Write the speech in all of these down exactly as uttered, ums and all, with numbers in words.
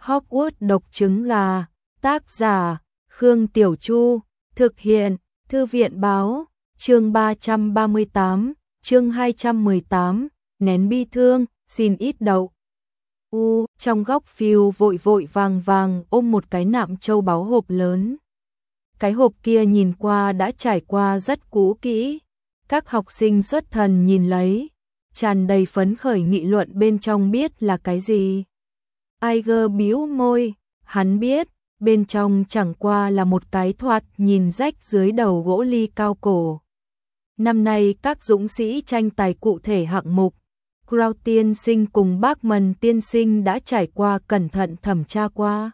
Hogwarts độc trứng gà, tác giả, Khương Tiểu Chu, thực hiện, Thư viện báo, chương ba trăm ba mươi tám, chương hai trăm mười tám, nén bi thương, xin ít đậu. U, trong góc phiêu vội vội vàng vàng ôm một cái nạm châu báu hộp lớn. Cái hộp kia nhìn qua đã trải qua rất cũ kỹ. Các học sinh xuất thần nhìn lấy, tràn đầy phấn khởi nghị luận bên trong biết là cái gì. Iger bĩu môi, hắn biết, bên trong chẳng qua là một cái thoạt nhìn rách dưới đầu gỗ ly cao cổ. Năm nay các dũng sĩ tranh tài cụ thể hạng mục, Crow tiên sinh cùng Bachman tiên sinh đã trải qua cẩn thận thẩm tra qua.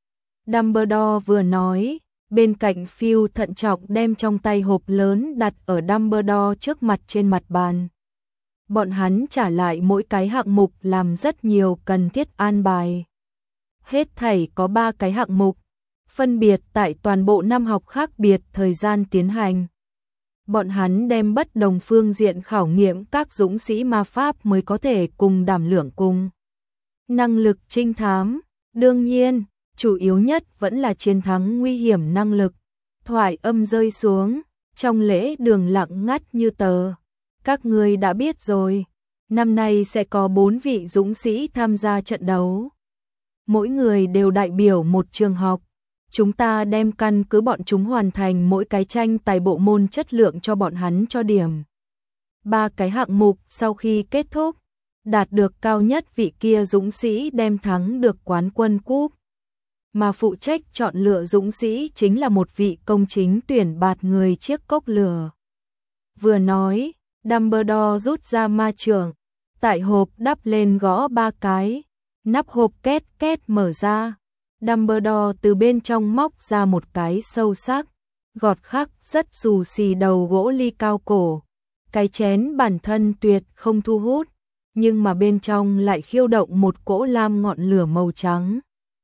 Dumbledore vừa nói, bên cạnh Phil thận trọng đem trong tay hộp lớn đặt ở Dumbledore trước mặt trên mặt bàn. Bọn hắn trả lại mỗi cái hạng mục làm rất nhiều cần thiết an bài. Hết thảy có ba cái hạng mục, phân biệt tại toàn bộ năm học khác biệt thời gian tiến hành. Bọn hắn đem bất đồng phương diện khảo nghiệm các dũng sĩ ma pháp mới có thể cùng đảm lượng cùng. Năng lực trinh thám, đương nhiên, chủ yếu nhất vẫn là chiến thắng nguy hiểm năng lực. Thoại âm rơi xuống, trong lễ đường lặng ngắt như tờ. Các ngươi đã biết rồi, năm nay sẽ có bốn vị dũng sĩ tham gia trận đấu. Mỗi người đều đại biểu một trường học. Chúng ta đem căn cứ bọn chúng hoàn thành mỗi cái tranh tài bộ môn chất lượng cho bọn hắn cho điểm. Ba cái hạng mục sau khi kết thúc, đạt được cao nhất vị kia dũng sĩ đem thắng được quán quân cúp. Mà phụ trách chọn lựa dũng sĩ chính là một vị công chính tuyển bạt người chiếc cốc lửa. Vừa nói, Dumbledore rút ra ma chưởng, tại hộp đắp lên gõ ba cái, nắp hộp két két mở ra. Dumbledore từ bên trong móc ra một cái sâu sắc, gọt khắc rất xù xì đầu gỗ ly cao cổ. Cái chén bản thân tuyệt không thu hút, nhưng mà bên trong lại khiêu động một cỗ lam ngọn lửa màu trắng.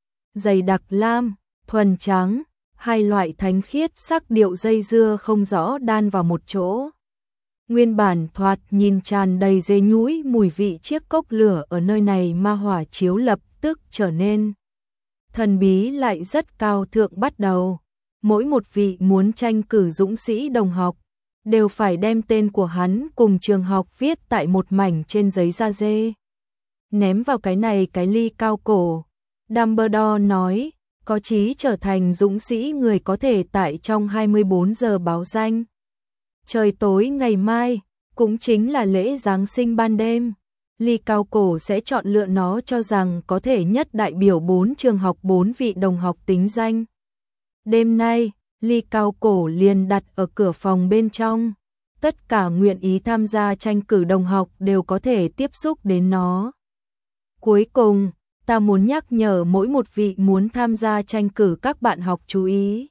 Dày đặc lam, thuần trắng, hai loại thánh khiết sắc điệu dây dưa không rõ đan vào một chỗ. Nguyên bản thoạt nhìn tràn đầy dê nhũi mùi vị chiếc cốc lửa ở nơi này ma hỏa chiếu lập tức trở nên thần bí lại rất cao thượng bắt đầu. Mỗi một vị muốn tranh cử dũng sĩ đồng học đều phải đem tên của hắn cùng trường học viết tại một mảnh trên giấy da dê. Ném vào cái này cái ly cao cổ. Dumbledore nói, có chí trở thành dũng sĩ người có thể tại trong hai mươi bốn giờ báo danh. Trời tối ngày mai, cũng chính là lễ Giáng sinh ban đêm, ly cao cổ sẽ chọn lựa nó cho rằng có thể nhất đại biểu bốn trường học bốn vị đồng học tính danh. Đêm nay, ly cao cổ liền đặt ở cửa phòng bên trong. Tất cả nguyện ý tham gia tranh cử đồng học đều có thể tiếp xúc đến nó. Cuối cùng, ta muốn nhắc nhở mỗi một vị muốn tham gia tranh cử các bạn học chú ý.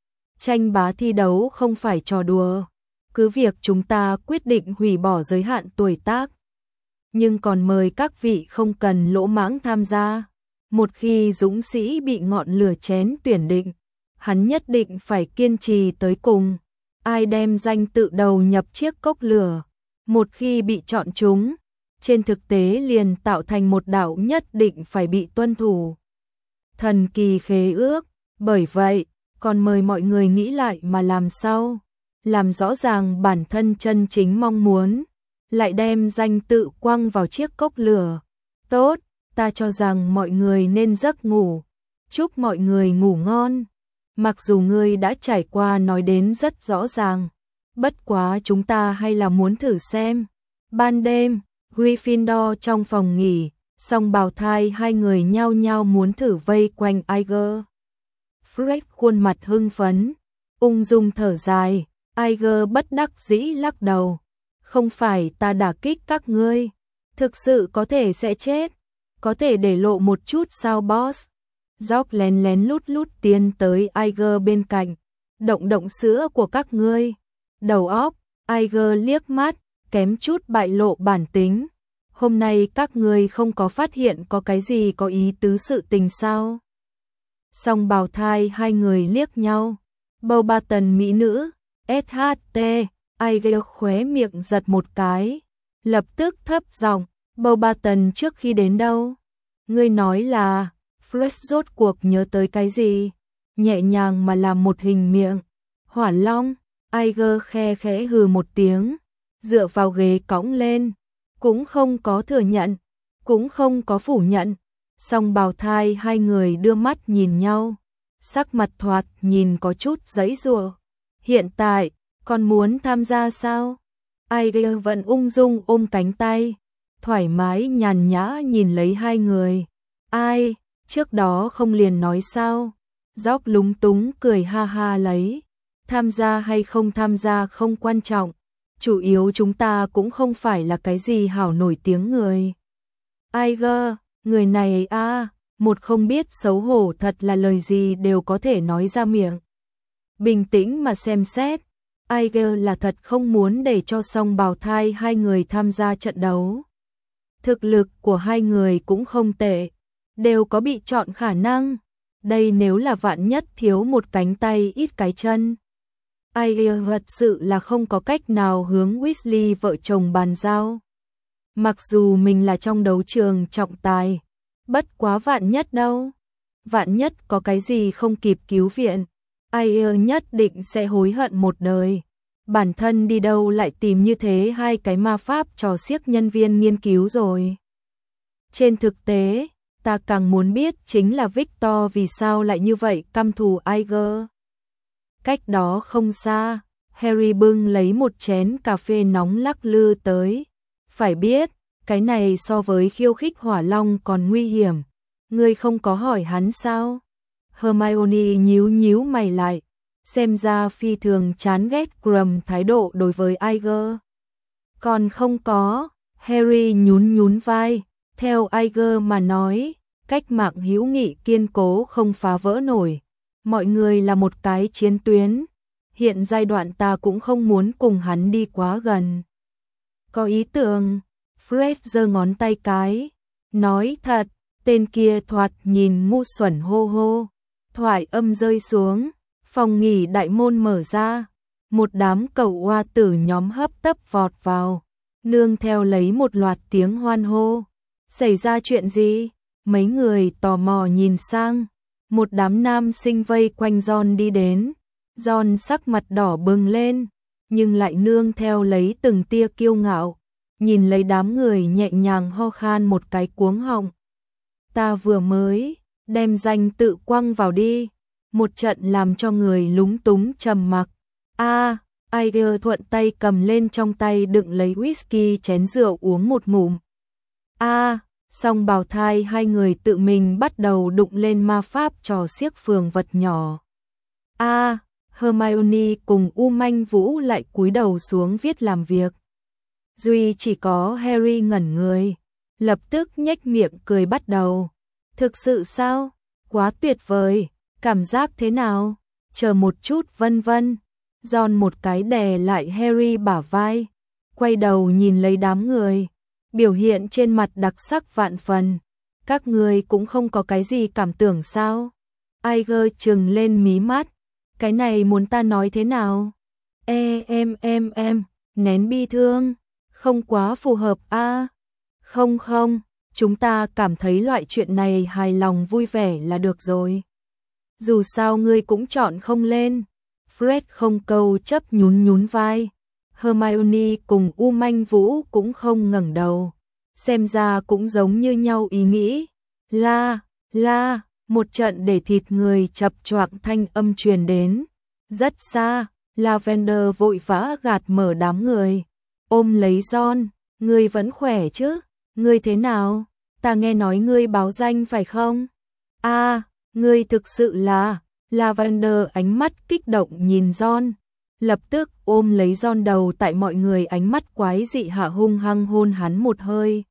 Tranh bá thi đấu không phải trò đùa. Cứ việc chúng ta quyết định hủy bỏ giới hạn tuổi tác, nhưng còn mời các vị không cần lỗ mãng tham gia. Một khi dũng sĩ bị ngọn lửa chén tuyển định, hắn nhất định phải kiên trì tới cùng. Ai đem danh tự đầu nhập chiếc cốc lửa, một khi bị chọn chúng, trên thực tế liền tạo thành một đạo nhất định phải bị tuân thủ. Thần kỳ khế ước, bởi vậy, còn mời mọi người nghĩ lại mà làm sao, làm rõ ràng bản thân chân chính mong muốn, lại đem danh tự quăng vào chiếc cốc lửa. Tốt, ta cho rằng mọi người nên giấc ngủ. Chúc mọi người ngủ ngon. Mặc dù ngươi đã trải qua nói đến rất rõ ràng, bất quá chúng ta hay là muốn thử xem. Ban đêm, Gryffindor trong phòng nghỉ, song bào thai hai người nhao nhao muốn thử vây quanh Iger. Fred khuôn mặt hưng phấn, ung dung thở dài, Iger bất đắc dĩ lắc đầu. Không phải ta đả kích các ngươi, thực sự có thể sẽ chết, có thể để lộ một chút sao boss. George lén lén lút lút tiến tới Iger bên cạnh, động động sữa của các ngươi. Đầu óc, Iger liếc mắt, kém chút bại lộ bản tính. Hôm nay các ngươi không có phát hiện có cái gì có ý tứ sự tình sao? Song bào thai hai người liếc nhau. Bầu ba tần mỹ nữ, ét hát tê, Iger khóe miệng giật một cái, lập tức thấp giọng, Bầu ba tần trước khi đến đâu? Ngươi nói là, Fred rốt cuộc nhớ tới cái gì, nhẹ nhàng mà làm một hình miệng. Hỏa Long, Iger khe khẽ hừ một tiếng, dựa vào ghế cõng lên, cũng không có thừa nhận, cũng không có phủ nhận. Song bào thai hai người đưa mắt nhìn nhau, sắc mặt thoạt nhìn có chút giãy giụa. Hiện tại, con muốn tham gia sao? Iger vẫn ung dung ôm cánh tay, thoải mái nhàn nhã nhìn lấy hai người. Ai, trước đó không liền nói sao? Gióc lúng túng cười ha ha lấy. Tham gia hay không tham gia không quan trọng, chủ yếu chúng ta cũng không phải là cái gì hảo nổi tiếng người. Iger, người này a, à, một không biết xấu hổ thật là lời gì đều có thể nói ra miệng. Bình tĩnh mà xem xét, Iger là thật không muốn để cho song bào thai hai người tham gia trận đấu. Thực lực của hai người cũng không tệ, đều có bị chọn khả năng. Đây nếu là vạn nhất thiếu một cánh tay ít cái chân, Iger thật sự là không có cách nào hướng Weasley vợ chồng bàn giao. Mặc dù mình là trong đấu trường trọng tài, bất quá vạn nhất đâu. Vạn nhất có cái gì không kịp cứu viện, Iger nhất định sẽ hối hận một đời. Bản thân đi đâu lại tìm như thế hai cái ma pháp trò xiếc nhân viên nghiên cứu rồi. Trên thực tế, ta càng muốn biết chính là Victor vì sao lại như vậy căm thù Iger. Cách đó không xa, Harry bưng lấy một chén cà phê nóng lắc lư tới. Phải biết, cái này so với khiêu khích Hỏa Long còn nguy hiểm. Ngươi không có hỏi hắn sao? Hermione nhíu nhíu mày lại, xem ra phi thường chán ghét Grum thái độ đối với Iger. Còn không có, Harry nhún nhún vai, theo Iger mà nói, cách mạng hữu nghị kiên cố không phá vỡ nổi. Mọi người là một cái chiến tuyến, hiện giai đoạn ta cũng không muốn cùng hắn đi quá gần. Có ý tưởng, Fred giơ ngón tay cái, nói thật, tên kia thoạt nhìn ngu xuẩn hô hô. Thoại âm rơi xuống, phòng nghỉ đại môn mở ra, một đám cẩu oa tử nhóm hấp tấp vọt vào, nương theo lấy một loạt tiếng hoan hô. Xảy ra chuyện gì? Mấy người tò mò nhìn sang, một đám nam sinh vây quanh John đi đến. John sắc mặt đỏ bừng lên, nhưng lại nương theo lấy từng tia kiêu ngạo, nhìn lấy đám người nhẹ nhàng ho khan một cái cuống họng. Ta vừa mới đem danh tự quăng vào đi, một trận làm cho người lúng túng trầm mặc. A, à, Iger thuận tay cầm lên trong tay đựng lấy whisky chén rượu uống một ngụm. A, à, song bào thai hai người tự mình bắt đầu đụng lên ma pháp trò xiếc phường vật nhỏ. A, à, Hermione cùng U Manh Vũ lại cúi đầu xuống viết làm việc. Duy chỉ có Harry ngẩn người, lập tức nhếch miệng cười bắt đầu. Thực sự sao? Quá tuyệt vời, cảm giác thế nào? Chờ một chút vân vân. John một cái đè lại Harry bả vai, quay đầu nhìn lấy đám người, biểu hiện trên mặt đặc sắc vạn phần. Các người cũng không có cái gì cảm tưởng sao? Iger trừng lên mí mắt, cái này muốn ta nói thế nào? E em em em, nén bi thương, không quá phù hợp a. À? Không không, chúng ta cảm thấy loại chuyện này hài lòng vui vẻ là được rồi. Dù sao ngươi cũng chọn không lên. Fred không câu chấp nhún nhún vai. Hermione cùng U Manh Vũ cũng không ngẩng đầu. Xem ra cũng giống như nhau ý nghĩ. La, la, một trận để thịt người chập choạng thanh âm truyền đến. Rất xa, Lavender vội vã gạt mở đám người. Ôm lấy John, ngươi vẫn khỏe chứ? Ngươi thế nào? Ta nghe nói ngươi báo danh phải không? A, à, ngươi thực sự là... Lavender ánh mắt kích động nhìn John, lập tức ôm lấy John đầu tại mọi người ánh mắt quái dị hạ hung hăng hôn hắn một hơi.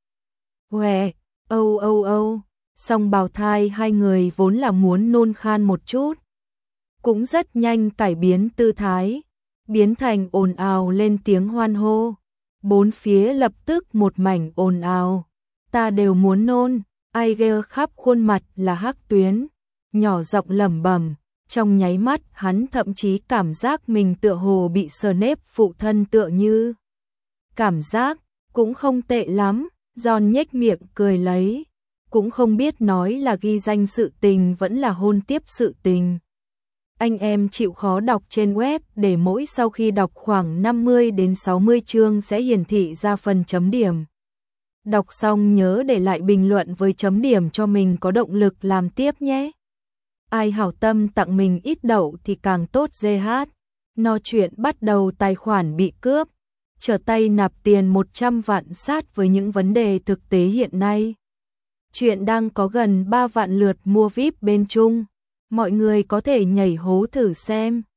Hòe, âu âu âu, song bào thai hai người vốn là muốn nôn khan một chút. Cũng rất nhanh cải biến tư thái, biến thành ồn ào lên tiếng hoan hô. Bốn phía lập tức một mảnh ồn ào. Ta đều muốn nôn, Iger khắp khuôn mặt là hắc tuyến, nhỏ giọng lẩm bẩm. Trong nháy mắt hắn thậm chí cảm giác mình tựa hồ bị Snape phụ thân tựa như. Cảm giác cũng không tệ lắm, John nhếch miệng cười lấy. cũng không biết nói là ghi danh sự tình vẫn là hôn tiếp sự tình. Anh em chịu khó đọc trên web để mỗi sau khi đọc khoảng năm mươi đến sáu mươi chương sẽ hiển thị ra phần chấm điểm. Đọc xong nhớ để lại bình luận với chấm điểm cho mình có động lực làm tiếp nhé. Ai hảo tâm tặng mình ít đậu thì càng tốt giê hát. No chuyện bắt đầu tài khoản bị cướp, trở tay nạp tiền một trăm vạn sát với những vấn đề thực tế hiện nay. Chuyện đang có gần ba vạn lượt mua víp bên Trung. Mọi người có thể nhảy hố thử xem.